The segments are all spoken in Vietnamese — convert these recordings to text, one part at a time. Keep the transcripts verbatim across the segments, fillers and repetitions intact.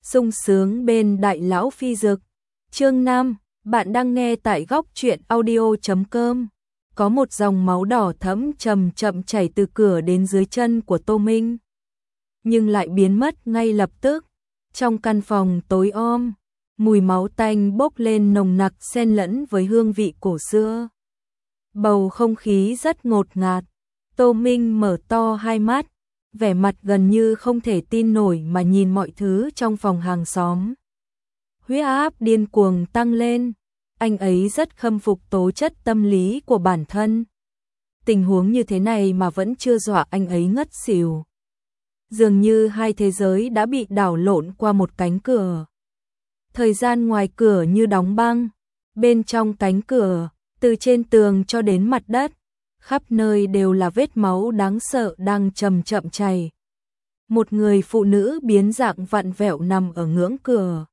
sung sướng bên đại lão phi dực. Chương năm, bạn đang nghe tại góc truyện audio chấm com. Có một dòng máu đỏ thẫm chậm chậm chảy từ cửa đến dưới chân của Tô Minh, nhưng lại biến mất ngay lập tức. Trong căn phòng tối om, mùi máu tanh bốc lên nồng nặc xen lẫn với hương vị cổ xưa. Bầu không khí rất ngột ngạt. Tô Minh mở to hai mắt, vẻ mặt gần như không thể tin nổi mà nhìn mọi thứ trong phòng hàng xóm. Huyết áp điên cuồng tăng lên, anh ấy rất khâm phục tố chất tâm lý của bản thân. Tình huống như thế này mà vẫn chưa dọa anh ấy ngất xỉu. Dường như hai thế giới đã bị đảo lộn qua một cánh cửa. Thời gian ngoài cửa như đóng băng, bên trong cánh cửa, từ trên tường cho đến mặt đất, khắp nơi đều là vết máu đáng sợ đang chậm chậm chảy. Một người phụ nữ biến dạng vặn vẹo nằm ở ngưỡng cửa.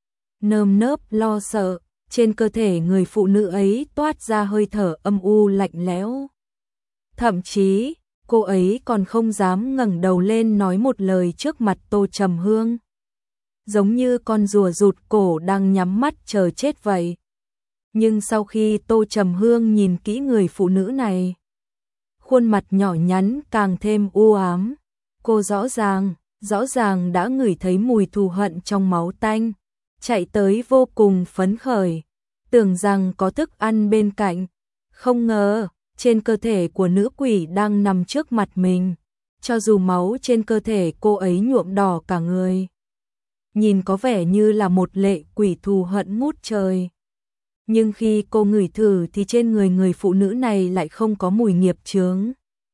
Nơm nớp lo sợ, trên cơ thể người phụ nữ ấy toát ra hơi thở âm u lạnh lẽo. Thậm chí, cô ấy còn không dám ngẩng đầu lên nói một lời trước mặt Tô Trầm Hương. Giống như con rùa rụt cổ đang nhắm mắt chờ chết vậy. Nhưng sau khi Tô Trầm Hương nhìn kỹ người phụ nữ này, khuôn mặt nhỏ nhắn càng thêm u ám. Cô rõ ràng, rõ ràng đã ngửi thấy mùi thù hận trong máu tanh, chạy tới vô cùng phấn khởi, tưởng rằng có thức ăn bên cạnh. Không ngờ, trên cơ thể của nữ quỷ đang nằm trước mặt mình, cho dù máu trên cơ thể cô ấy nhuộm đỏ cả người, nhìn có vẻ như là một lệ quỷ thù hận ngút trời. Nhưng khi cô ngửi thử thì trên người người phụ nữ này lại không có mùi nghiệp chướng.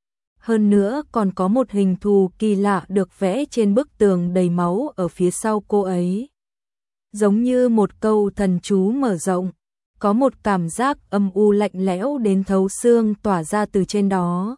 Hơn nữa còn có một hình thù kỳ lạ được vẽ trên bức tường đầy máu ở phía sau cô ấy. Giống như một câu thần chú mở rộng, có một cảm giác âm u lạnh lẽo đến thấu xương tỏa ra từ trên đó.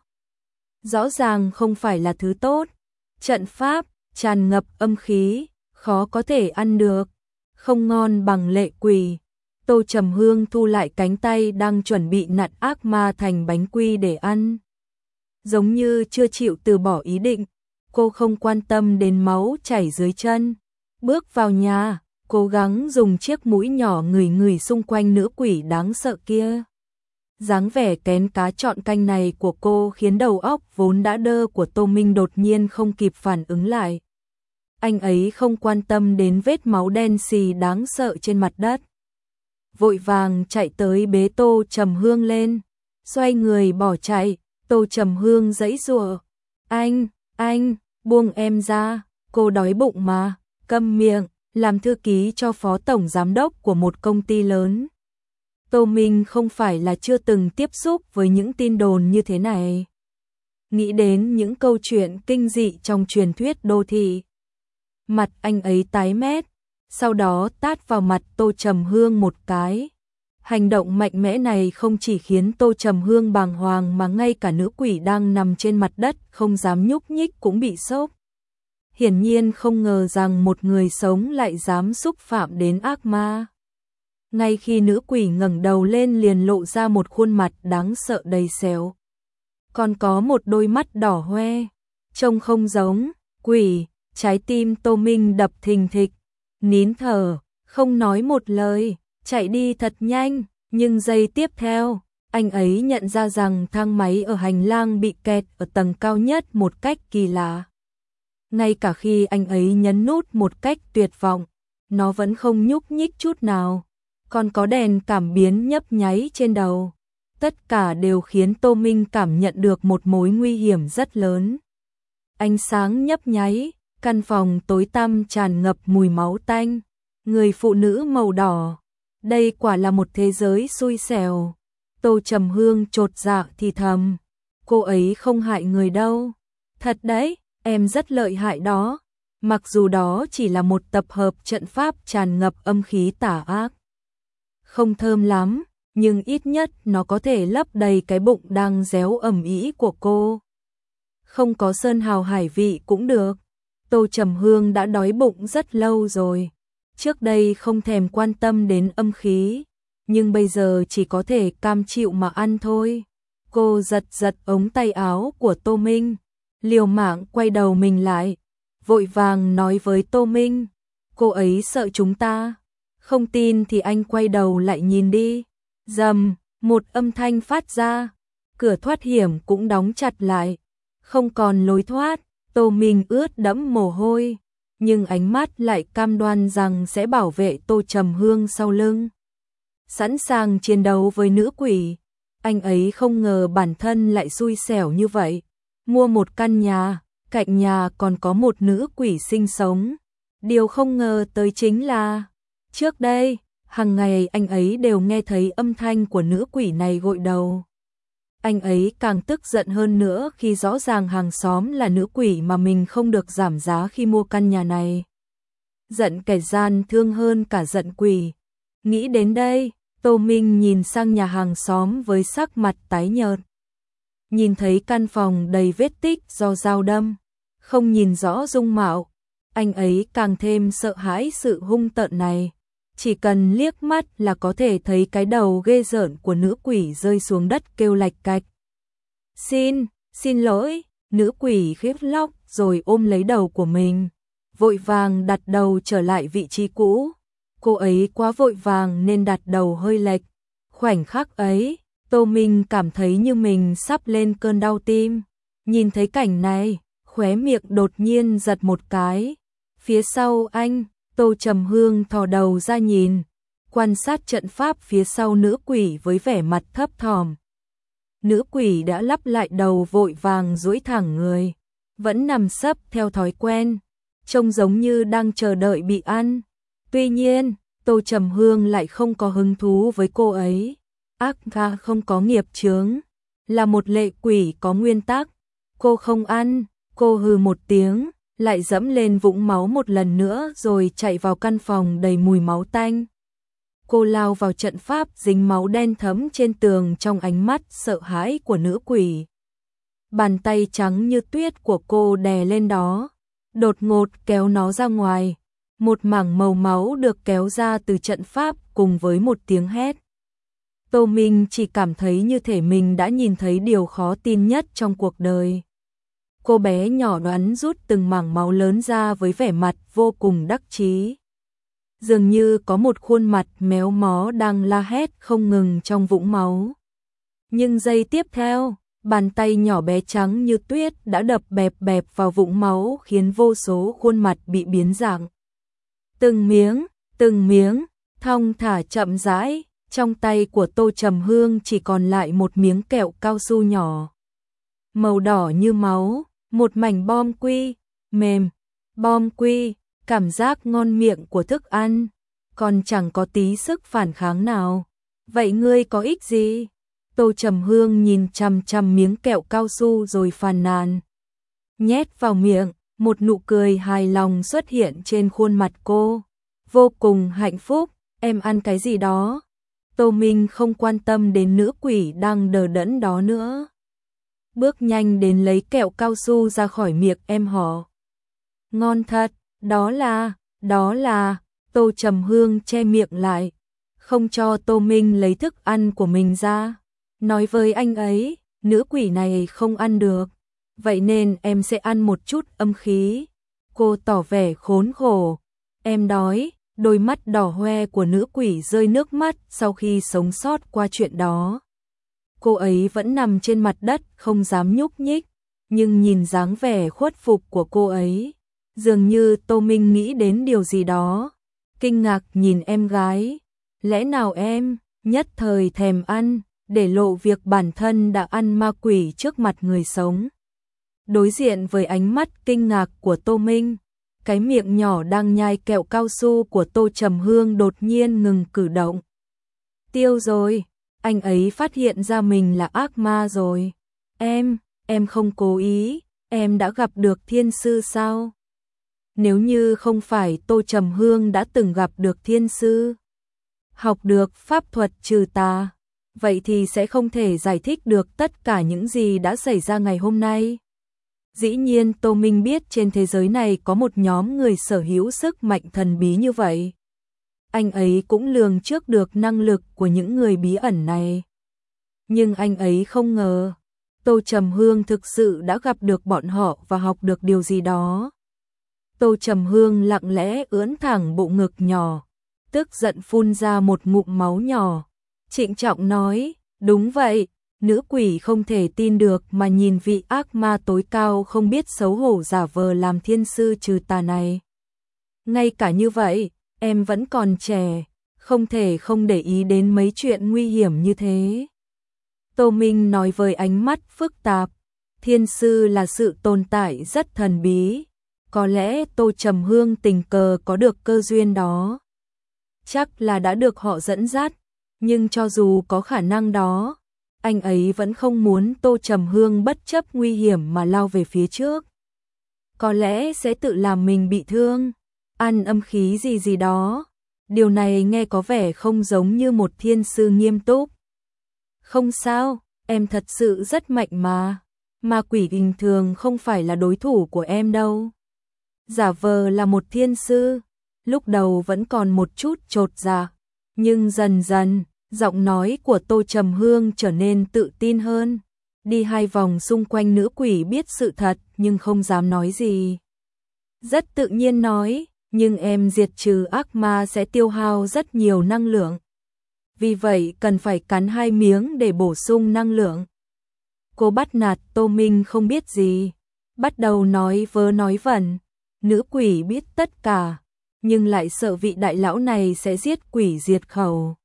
Rõ ràng không phải là thứ tốt. Trận pháp, tràn ngập âm khí, khó có thể ăn được, không ngon bằng lệ quỷ. Tô Trầm Hương thu lại cánh tay đang chuẩn bị nặn ác ma thành bánh quy để ăn. Giống như chưa chịu từ bỏ ý định, cô không quan tâm đến máu chảy dưới chân. Bước vào nhà, cố gắng dùng chiếc mũi nhỏ ngửi ngửi xung quanh nữ quỷ đáng sợ kia. Dáng vẻ kén cá chọn canh này của cô khiến đầu óc vốn đã đơ của Tô Minh đột nhiên không kịp phản ứng lại. Anh ấy không quan tâm đến vết máu đen xì đáng sợ trên mặt đất, vội vàng chạy tới bế Tô Trầm Hương lên, xoay người bỏ chạy. Tô Trầm Hương giãy giụa, "Anh, anh, buông em ra, cô đói bụng mà." Câm miệng. Làm thư ký cho phó tổng giám đốc của một công ty lớn, Tô Minh không phải là chưa từng tiếp xúc với những tin đồn như thế này. Nghĩ đến những câu chuyện kinh dị trong truyền thuyết đô thị, mặt anh ấy tái mét, sau đó tát vào mặt Tô Trầm Hương một cái. Hành động mạnh mẽ này không chỉ khiến Tô Trầm Hương bàng hoàng mà ngay cả nữ quỷ đang nằm trên mặt đất không dám nhúc nhích cũng bị sốc. Hiển nhiên không ngờ rằng một người sống lại dám xúc phạm đến ác ma. Ngay khi nữ quỷ ngẩng đầu lên liền lộ ra một khuôn mặt đáng sợ đầy sẹo, còn có một đôi mắt đỏ hoe, trông không giống quỷ. Trái tim Tô Minh đập thình thịch, nín thở, không nói một lời, chạy đi thật nhanh. Nhưng giây tiếp theo, anh ấy nhận ra rằng thang máy ở hành lang bị kẹt ở tầng cao nhất một cách kỳ lạ. Ngay cả khi anh ấy nhấn nút một cách tuyệt vọng, nó vẫn không nhúc nhích chút nào. Còn có đèn cảm biến nhấp nháy trên đầu. Tất cả đều khiến Tô Minh cảm nhận được một mối nguy hiểm rất lớn. Ánh sáng nhấp nháy, căn phòng tối tăm tràn ngập mùi máu tanh. Người phụ nữ màu đỏ. Đây quả là một thế giới xui xẻo. Tô Trầm Hương chột dạ thì thầm, cô ấy không hại người đâu. Thật đấy, em rất lợi hại đó. Mặc dù đó chỉ là một tập hợp trận pháp tràn ngập âm khí tà ác. Không thơm lắm, nhưng ít nhất nó có thể lấp đầy cái bụng đang réo ầm ĩ của cô. Không có sơn hào hải vị cũng được. Tô Trầm Hương đã đói bụng rất lâu rồi. Trước đây không thèm quan tâm đến âm khí, nhưng bây giờ chỉ có thể cam chịu mà ăn thôi. Cô giật giật ống tay áo của Tô Minh, liều mạng quay đầu mình lại, vội vàng nói với Tô Minh, cô ấy sợ chúng ta. Không tin thì anh quay đầu lại nhìn đi. Rầm, một âm thanh phát ra, cửa thoát hiểm cũng đóng chặt lại, không còn lối thoát. Tô Minh ướt đẫm mồ hôi, nhưng ánh mắt lại cam đoan rằng sẽ bảo vệ Tô Trầm Hương sau lưng. Sẵn sàng chiến đấu với nữ quỷ, anh ấy không ngờ bản thân lại xui xẻo như vậy. Mua một căn nhà, cạnh nhà còn có một nữ quỷ sinh sống. Điều không ngờ tới chính là, trước đây, hàng ngày anh ấy đều nghe thấy âm thanh của nữ quỷ này gội đầu. Anh ấy càng tức giận hơn nữa khi rõ ràng hàng xóm là nữ quỷ mà mình không được giảm giá khi mua căn nhà này. Giận kẻ gian thương hơn cả giận quỷ. Nghĩ đến đây, Tô Minh nhìn sang nhà hàng xóm với sắc mặt tái nhợt. Nhìn thấy căn phòng đầy vết tích do dao đâm, không nhìn rõ dung mạo, anh ấy càng thêm sợ hãi sự hung tợn này. Chỉ cần liếc mắt là có thể thấy cái đầu ghê rợn của nữ quỷ rơi xuống đất kêu lạch cạch. Xin, xin lỗi, nữ quỷ khiếp lóc rồi ôm lấy đầu của mình, vội vàng đặt đầu trở lại vị trí cũ. Cô ấy quá vội vàng nên đặt đầu hơi lệch. Khoảnh khắc ấy, Tô Minh cảm thấy như mình sắp lên cơn đau tim. Nhìn thấy cảnh này, khóe miệng đột nhiên giật một cái. Phía sau anh, Tô Trầm Hương thò đầu ra nhìn, quan sát trận pháp phía sau nữ quỷ với vẻ mặt thấp thỏm. Nữ quỷ đã lắp lại đầu vội vàng duỗi thẳng người, vẫn nằm sấp theo thói quen, trông giống như đang chờ đợi bị ăn. Tuy nhiên, Tô Trầm Hương lại không có hứng thú với cô ấy. Ác ga không có nghiệp chướng, là một lệ quỷ có nguyên tắc. Cô không ăn, cô hừ một tiếng, lại dẫm lên vũng máu một lần nữa rồi chạy vào căn phòng đầy mùi máu tanh. Cô lao vào trận pháp dính máu đen thấm trên tường trong ánh mắt sợ hãi của nữ quỷ. Bàn tay trắng như tuyết của cô đè lên đó, đột ngột kéo nó ra ngoài. Một mảng màu máu được kéo ra từ trận pháp cùng với một tiếng hét. Tô Minh chỉ cảm thấy như thể mình đã nhìn thấy điều khó tin nhất trong cuộc đời. Cô bé nhỏ đoán rút từng mảng máu lớn ra với vẻ mặt vô cùng đắc chí. Dường như có một khuôn mặt méo mó đang la hét không ngừng trong vũng máu. Nhưng giây tiếp theo, bàn tay nhỏ bé trắng như tuyết đã đập bẹp bẹp vào vũng máu khiến vô số khuôn mặt bị biến dạng. Từng miếng, từng miếng, thong thả chậm rãi, trong tay của Tô Trầm Hương chỉ còn lại một miếng kẹo cao su nhỏ. Màu đỏ như máu, một mảnh bom quy, mềm, bom quy, cảm giác ngon miệng của thức ăn, còn chẳng có tí sức phản kháng nào. Vậy ngươi có ích gì? Tô Trầm Hương nhìn chằm chằm miếng kẹo cao su rồi phàn nàn. Nhét vào miệng, một nụ cười hài lòng xuất hiện trên khuôn mặt cô. Vô cùng hạnh phúc, em ăn cái gì đó? Tô Minh không quan tâm đến nữ quỷ đang đờ đẫn đó nữa. Bước nhanh đến lấy kẹo cao su ra khỏi miệng em họ. Ngon thật, đó là, đó là, Tô Trầm Hương che miệng lại, không cho Tô Minh lấy thức ăn của mình ra. Nói với anh ấy, nữ quỷ này không ăn được, vậy nên em sẽ ăn một chút âm khí. Cô tỏ vẻ khốn khổ. Em đói. Đôi mắt đỏ hoe của nữ quỷ rơi nước mắt sau khi sống sót qua chuyện đó. Cô ấy vẫn nằm trên mặt đất không dám nhúc nhích, nhưng nhìn dáng vẻ khuất phục của cô ấy, dường như Tô Minh nghĩ đến điều gì đó. Kinh ngạc nhìn em gái, lẽ nào em nhất thời thèm ăn, để lộ việc bản thân đã ăn ma quỷ trước mặt người sống. Đối diện với ánh mắt kinh ngạc của Tô Minh, cái miệng nhỏ đang nhai kẹo cao su của Tô Trầm Hương đột nhiên ngừng cử động. Tiêu rồi, anh ấy phát hiện ra mình là ác ma rồi. Em, em không cố ý, em đã gặp được thiên sư sao? Nếu như không phải Tô Trầm Hương đã từng gặp được thiên sư, học được pháp thuật trừ tà, vậy thì sẽ không thể giải thích được tất cả những gì đã xảy ra ngày hôm nay. Dĩ nhiên Tô Minh biết trên thế giới này có một nhóm người sở hữu sức mạnh thần bí như vậy. Anh ấy cũng lường trước được năng lực của những người bí ẩn này. Nhưng anh ấy không ngờ, Tô Trầm Hương thực sự đã gặp được bọn họ và học được điều gì đó. Tô Trầm Hương lặng lẽ ưỡn thẳng bộ ngực nhỏ, tức giận phun ra một ngụm máu nhỏ. Trịnh trọng nói, đúng vậy, nữ quỷ không thể tin được mà nhìn vị ác ma tối cao không biết xấu hổ giả vờ làm thiên sư trừ tà này. Ngay cả như vậy, em vẫn còn trẻ, không thể không để ý đến mấy chuyện nguy hiểm như thế. Tô Minh nói với ánh mắt phức tạp, thiên sư là sự tồn tại rất thần bí, có lẽ Tô Trầm Hương tình cờ có được cơ duyên đó. Chắc là đã được họ dẫn dắt, nhưng cho dù có khả năng đó, anh ấy vẫn không muốn Tô Trầm Hương bất chấp nguy hiểm mà lao về phía trước. Có lẽ sẽ tự làm mình bị thương, ăn âm khí gì gì đó. Điều này nghe có vẻ không giống như một thiên sư nghiêm túc. Không sao, em thật sự rất mạnh mà. Ma quỷ bình thường không phải là đối thủ của em đâu. Giả vờ là một thiên sư, lúc đầu vẫn còn một chút chột dạ, nhưng dần dần, giọng nói của Tô Trầm Hương trở nên tự tin hơn. Đi hai vòng xung quanh nữ quỷ biết sự thật nhưng không dám nói gì. Rất tự nhiên nói, nhưng em diệt trừ ác ma sẽ tiêu hao rất nhiều năng lượng. Vì vậy cần phải cắn hai miếng để bổ sung năng lượng. Cô bắt nạt Tô Minh không biết gì, bắt đầu nói vớ nói vẩn. Nữ quỷ biết tất cả, nhưng lại sợ vị đại lão này sẽ giết quỷ diệt khẩu.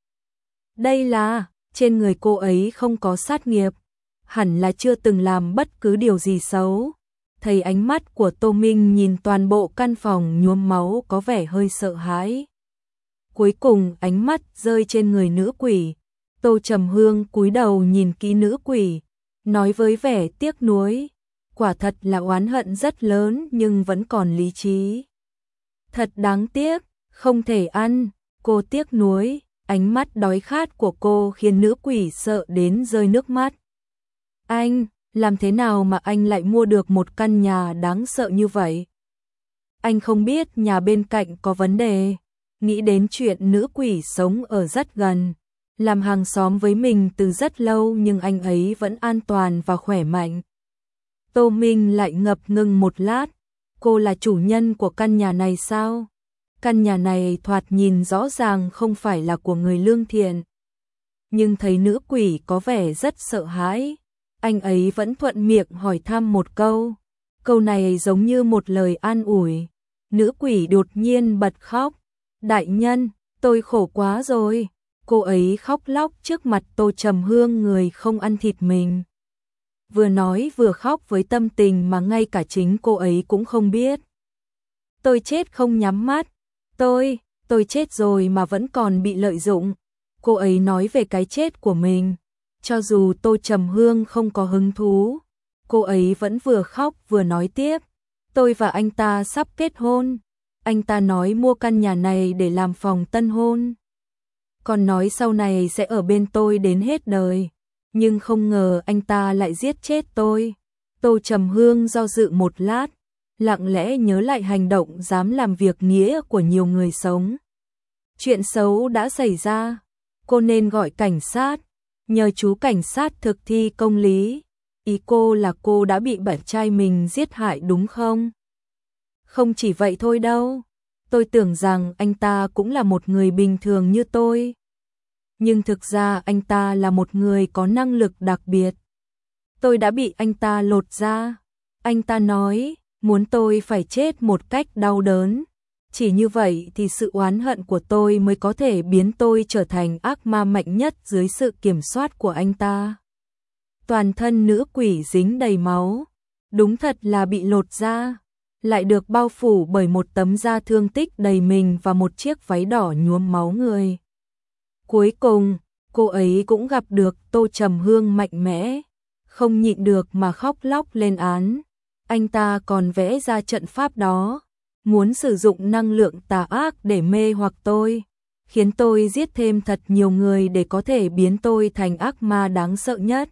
Đây là, trên người cô ấy không có sát nghiệp, hẳn là chưa từng làm bất cứ điều gì xấu. Thấy ánh mắt của Tô Minh nhìn toàn bộ căn phòng nhuốm máu có vẻ hơi sợ hãi. Cuối cùng ánh mắt rơi trên người nữ quỷ. Tô Trầm Hương cúi đầu nhìn kỹ nữ quỷ, nói với vẻ tiếc nuối, quả thật là oán hận rất lớn nhưng vẫn còn lý trí. Thật đáng tiếc, không thể ăn, cô tiếc nuối, ánh mắt đói khát của cô khiến nữ quỷ sợ đến rơi nước mắt. Anh, làm thế nào mà anh lại mua được một căn nhà đáng sợ như vậy? Anh không biết nhà bên cạnh có vấn đề. Nghĩ đến chuyện nữ quỷ sống ở rất gần, làm hàng xóm với mình từ rất lâu nhưng anh ấy vẫn an toàn và khỏe mạnh. Tô Minh lại ngập ngừng một lát, cô là chủ nhân của căn nhà này sao? Căn nhà này thoạt nhìn rõ ràng không phải là của người lương thiện. Nhưng thấy nữ quỷ có vẻ rất sợ hãi, anh ấy vẫn thuận miệng hỏi thăm một câu. Câu này giống như một lời an ủi. Nữ quỷ đột nhiên bật khóc. Đại nhân, tôi khổ quá rồi. Cô ấy khóc lóc trước mặt Tô Trầm Hương người không ăn thịt mình. Vừa nói vừa khóc với tâm tình mà ngay cả chính cô ấy cũng không biết. Tôi chết không nhắm mắt. Tôi, tôi chết rồi mà vẫn còn bị lợi dụng. Cô ấy nói về cái chết của mình. Cho dù Tô Trầm Hương không có hứng thú, cô ấy vẫn vừa khóc vừa nói tiếp. Tôi và anh ta sắp kết hôn. Anh ta nói mua căn nhà này để làm phòng tân hôn. Còn nói sau này sẽ ở bên tôi đến hết đời. Nhưng không ngờ anh ta lại giết chết tôi. Tô Trầm Hương do dự một lát, lặng lẽ nhớ lại hành động dám làm việc nghĩa của nhiều người sống. Chuyện xấu đã xảy ra, cô nên gọi cảnh sát, nhờ chú cảnh sát thực thi công lý. Ý cô là cô đã bị bạn trai mình giết hại đúng không? Không chỉ vậy thôi đâu, tôi tưởng rằng anh ta cũng là một người bình thường như tôi. Nhưng thực ra anh ta là một người có năng lực đặc biệt. Tôi đã bị anh ta lột ra. Anh ta nói, muốn tôi phải chết một cách đau đớn. Chỉ như vậy thì sự oán hận của tôi mới có thể biến tôi trở thành ác ma mạnh nhất dưới sự kiểm soát của anh ta. Toàn thân nữ quỷ dính đầy máu. Đúng thật là bị lột da. Lại được bao phủ bởi một tấm da thương tích đầy mình và một chiếc váy đỏ nhuốm máu người. Cuối cùng, cô ấy cũng gặp được Tô Trầm Hương mạnh mẽ, không nhịn được mà khóc lóc lên án. Anh ta còn vẽ ra trận pháp đó, muốn sử dụng năng lượng tà ác để mê hoặc tôi, khiến tôi giết thêm thật nhiều người để có thể biến tôi thành ác ma đáng sợ nhất.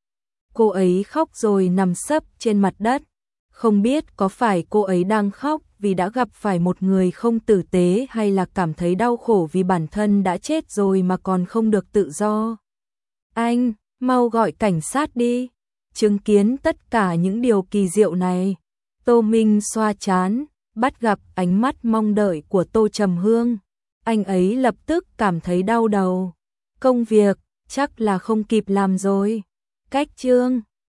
Cô ấy khóc rồi nằm sấp trên mặt đất, không biết có phải cô ấy đang khóc vì đã gặp phải một người không tử tế hay là cảm thấy đau khổ vì bản thân đã chết rồi mà còn không được tự do. Anh, mau gọi cảnh sát đi. Chứng kiến tất cả những điều kỳ diệu này, Tô Minh xoa trán, bắt gặp ánh mắt mong đợi của Tô Trầm Hương, anh ấy lập tức cảm thấy đau đầu. Công việc chắc là không kịp làm rồi. Cách chương